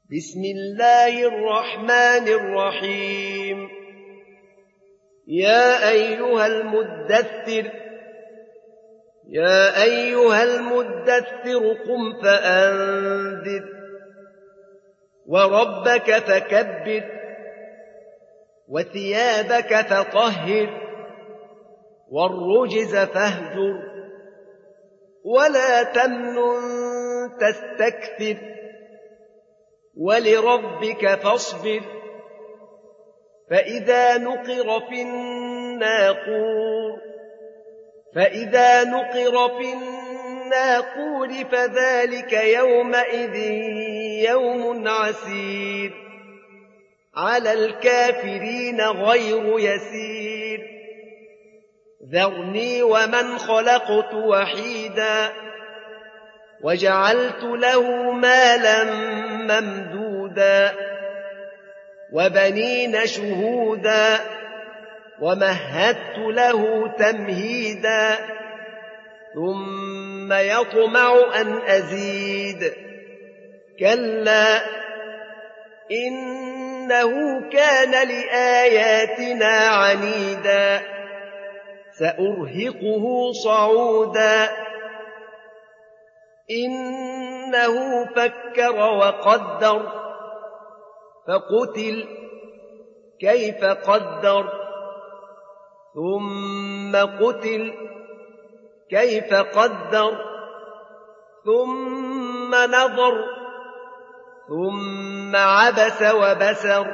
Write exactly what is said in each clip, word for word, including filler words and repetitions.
بسم الله الرحمن الرحيم يا أيها المدثر يا أيها المدثر قم فأنذر وربك فكبر وثيابك فطهر والرجز فاهجر ولا تمنن تستكثر ولربك فاصبر فإذا نقر في الناقور فإذا نقر في الناقور فذلك يومئذ يوم عسير على الكافرين غير يسير ذرني ومن خلقت وحيدا وجعلت له مالا ممدودا وبنين شهودا ومهدت له تمهيدا ثم يطمع أن أزيد كلا إنه كان لآياتنا عنيدا سأرهقه صعودا إنه فكر وقدر فقتل كيف قدر ثم قتل كيف قدر ثم نظر ثم عبس وبسر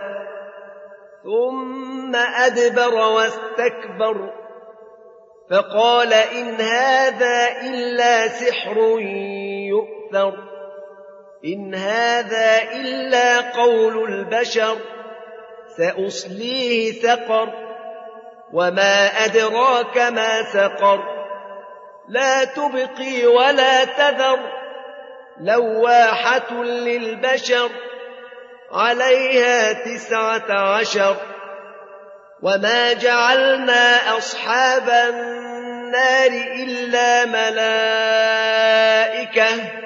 ثم أدبر واستكبر فقال إن هذا إلا سحر يؤثر إن هذا إلا قول البشر سأصليه سقر وما أدراك ما سقر لا تبقي ولا تذر لواحة للبشر عليها تسعة عشر وما جعلنا أصحاب النار إلا ملائكة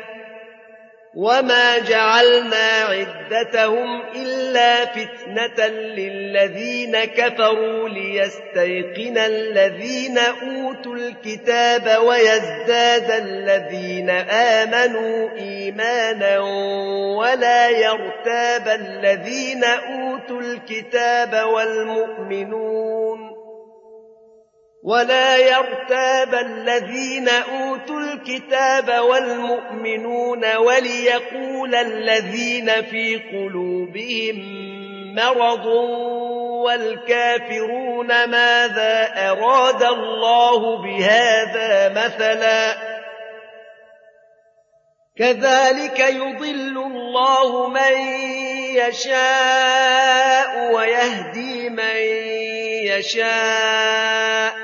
وما جعلنا عدتهم إلا فتنة للذين كفروا ليستيقن الذين أوتوا الكتاب ويزداد الذين آمنوا إيمانا ولا يرتاب الذين أوتوا الكتاب والمؤمنون ولا يرتاب الذين أوتوا الكتاب والمؤمنون وليقول الذين في قلوبهم مرض والكافرون ماذا أراد الله بهذا مثلا كذلك يضل الله من يشاء ويهدي من يشاء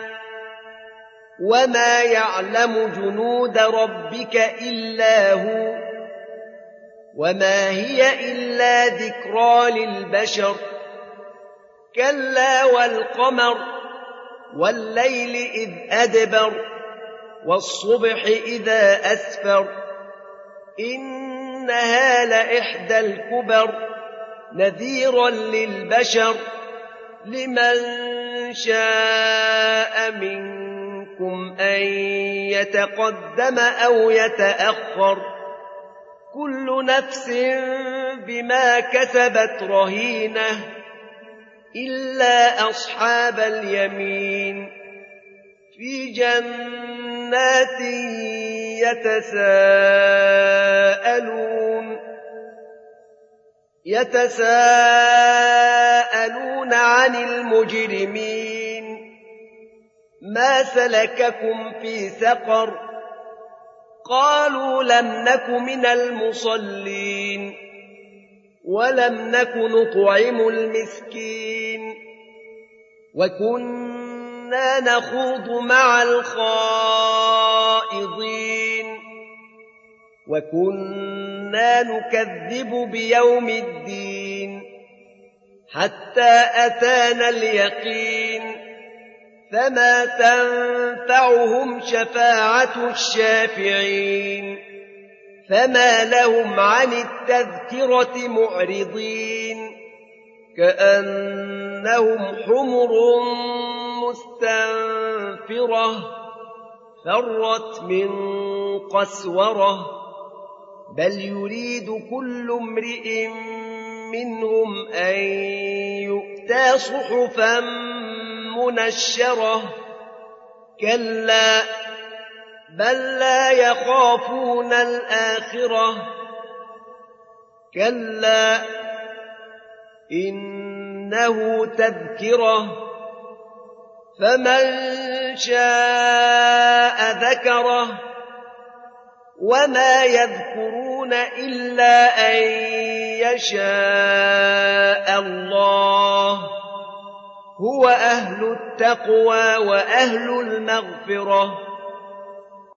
وما يعلم جنود ربك إلا هو وما هي إلا ذكرى للبشر كلا والقمر والليل إذ أدبر والصبح إذا أسفر إنها لإحدى الكبر نذيرا للبشر لمن شاء منكم أن يتقدم أو يتأخر كل نفس بما كسبت رهينة إلا أصحاب اليمين في جنات يتساءلون يتساءلون عن المجرمين ما سلككم في سقر قالوا لم نك من المصلين ولم نك نطعم المسكين وكنا نخوض مع الخائضين وكنا نكذب بيوم الدين حتى أتانا اليقين فما تنفعهم شفاعة الشافعين فما لهم عن التذكرة معرضين كأنهم حمر مستنفرة فرت من قسورة بل يريد كل امرئ منهم أن يؤتى صحفا منشرة كلا بل لا يخافون الآخرة كلا إنه تذكرة فمن شاء ذكره وما يذكرون إلا أن يشاء الله هو أهل التقوى وأهل المغفرة